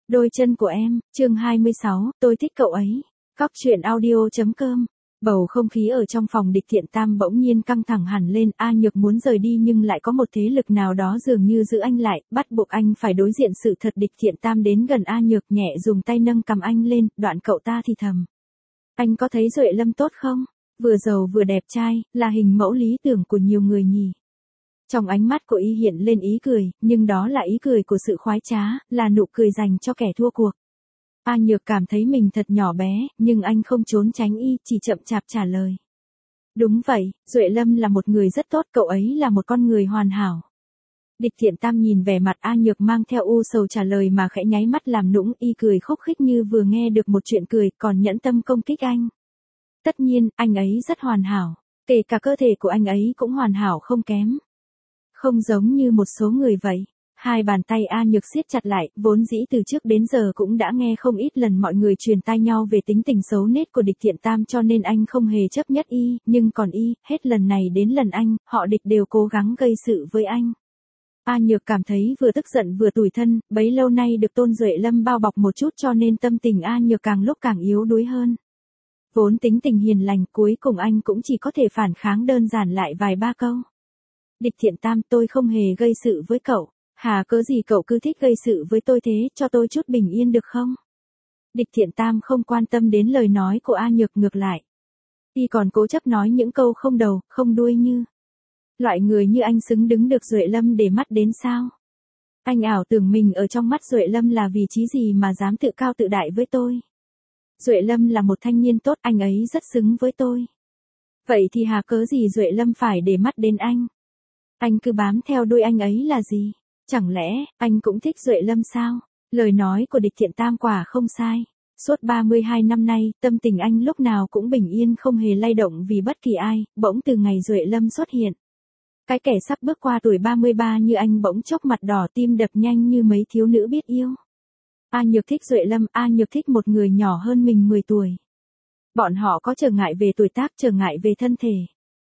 Đôi chân của em, chương 26, tôi thích cậu ấy. Cóc truyện audio.com. Bầu không khí ở trong phòng Địch Thiện Tam bỗng nhiên căng thẳng hẳn lên, A Nhược muốn rời đi nhưng lại có một thế lực nào đó dường như giữ anh lại, bắt buộc anh phải đối diện sự thật. Địch Thiện Tam đến gần A Nhược, nhẹ dùng tay nâng cầm anh lên, đoạn cậu ta thì thầm. Anh có thấy Duệ Lâm tốt không? Vừa giàu vừa đẹp trai, là hình mẫu lý tưởng của nhiều người nhỉ. Trong ánh mắt của y hiện lên ý cười, nhưng đó là ý cười của sự khoái trá, là nụ cười dành cho kẻ thua cuộc. A Nhược cảm thấy mình thật nhỏ bé, nhưng anh không trốn tránh y, chỉ chậm chạp trả lời. Đúng vậy, Duệ Lâm là một người rất tốt, cậu ấy là một con người hoàn hảo. Địch Thiện Tam nhìn vẻ mặt A Nhược mang theo u sầu trả lời mà khẽ nháy mắt làm nũng, y cười khúc khích như vừa nghe được một chuyện cười, còn nhẫn tâm công kích anh. Tất nhiên, anh ấy rất hoàn hảo, kể cả cơ thể của anh ấy cũng hoàn hảo không kém. Không giống như một số người vậy. Hai bàn tay A Nhược siết chặt lại, vốn dĩ từ trước đến giờ cũng đã nghe không ít lần mọi người truyền tai nhau về tính tình xấu nết của Địch Thiện Tam, cho nên anh không hề chấp nhất y, nhưng còn y, hết lần này đến lần anh, họ Địch đều cố gắng gây sự với anh. A Nhược cảm thấy vừa tức giận vừa tủi thân, bấy lâu nay được Tôn Duệ Lâm bao bọc một chút cho nên tâm tình A Nhược càng lúc càng yếu đuối hơn. Vốn tính tình hiền lành, cuối cùng anh cũng chỉ có thể phản kháng đơn giản lại vài ba câu. Địch Thiện Tam, tôi không hề gây sự với cậu. Hà cớ gì cậu cứ thích gây sự với tôi thế, cho tôi chút bình yên được không? Địch Thiện Tam không quan tâm đến lời nói của A Nhược, ngược lại. Y còn cố chấp nói những câu không đầu, không đuôi như. Loại người như anh xứng đứng được Duệ Lâm để mắt đến sao? Anh ảo tưởng mình ở trong mắt Duệ Lâm là vị trí gì mà dám tự cao tự đại với tôi? Duệ Lâm là một thanh niên tốt, anh ấy rất xứng với tôi. Vậy thì hà cớ gì Duệ Lâm phải để mắt đến anh? Anh cứ bám theo đuôi anh ấy là gì? Chẳng lẽ, anh cũng thích Duệ Lâm sao? Lời nói của Địch Thiện Tam quả không sai. Suốt 32 năm nay, tâm tình anh lúc nào cũng bình yên không hề lay động vì bất kỳ ai, bỗng từ ngày Duệ Lâm xuất hiện. Cái kẻ sắp bước qua tuổi 33 như anh bỗng chốc mặt đỏ, tim đập nhanh như mấy thiếu nữ biết yêu. A Nhược thích Duệ Lâm, A Nhược thích một người nhỏ hơn mình 10 tuổi. Bọn họ có trở ngại về tuổi tác, trở ngại về thân thể.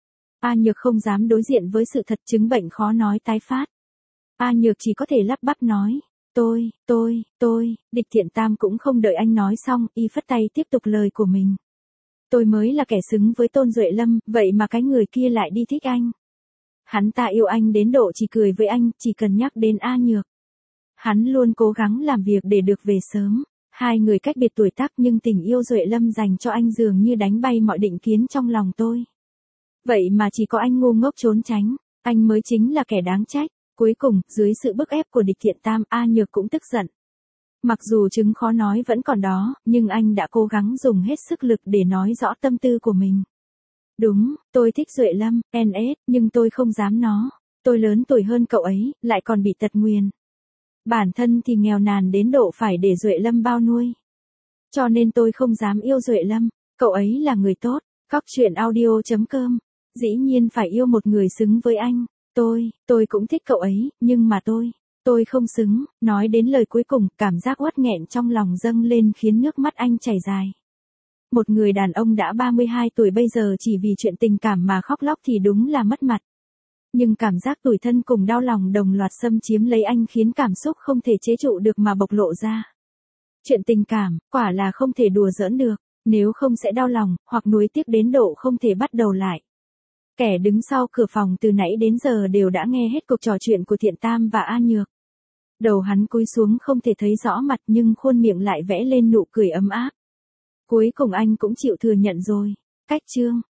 A Nhược không dám đối diện với sự thật, chứng bệnh khó nói tái phát. A Nhược chỉ có thể lắp bắp nói, tôi, Địch Thiện Tam cũng không đợi anh nói xong, y phất tay tiếp tục lời của mình. Tôi mới là kẻ xứng với Tôn Duệ Lâm, vậy mà cái người kia lại đi thích anh. Hắn ta yêu anh đến độ chỉ cười với anh, chỉ cần nhắc đến A Nhược. Hắn luôn cố gắng làm việc để được về sớm. Hai người cách biệt tuổi tác nhưng tình yêu Duệ Lâm dành cho anh dường như đánh bay mọi định kiến trong lòng tôi. Vậy mà chỉ có anh ngu ngốc trốn tránh, anh mới chính là kẻ đáng trách. Cuối cùng, dưới sự bức ép của Địch Thiện Tam, A Nhược cũng tức giận. Mặc dù chứng khó nói vẫn còn đó, nhưng anh đã cố gắng dùng hết sức lực để nói rõ tâm tư của mình. Đúng, tôi thích Duệ Lâm, NS, nhưng tôi không dám nó. Tôi lớn tuổi hơn cậu ấy, lại còn bị tật nguyền. Bản thân thì nghèo nàn đến độ phải để Duệ Lâm bao nuôi. Cho nên tôi không dám yêu Duệ Lâm, cậu ấy là người tốt. Cóc truyện audio.com. Dĩ nhiên phải yêu một người xứng với anh. Tôi cũng thích cậu ấy, nhưng mà tôi không xứng. Nói đến lời cuối cùng, cảm giác uất nghẹn trong lòng dâng lên khiến nước mắt anh chảy dài. Một người đàn ông đã 32 tuổi bây giờ chỉ vì chuyện tình cảm mà khóc lóc thì đúng là mất mặt. Nhưng cảm giác tủi thân cùng đau lòng đồng loạt xâm chiếm lấy anh khiến cảm xúc không thể chế trụ được mà bộc lộ ra. Chuyện tình cảm, quả là không thể đùa giỡn được, nếu không sẽ đau lòng, hoặc nuối tiếc đến độ không thể bắt đầu lại. Kẻ đứng sau cửa phòng từ nãy đến giờ đều đã nghe hết cuộc trò chuyện của Thiện Tam và A Nhược. Đầu hắn cúi xuống không thể thấy rõ mặt nhưng khuôn miệng lại vẽ lên nụ cười ấm áp. Cuối cùng anh cũng chịu thừa nhận rồi. Cách chương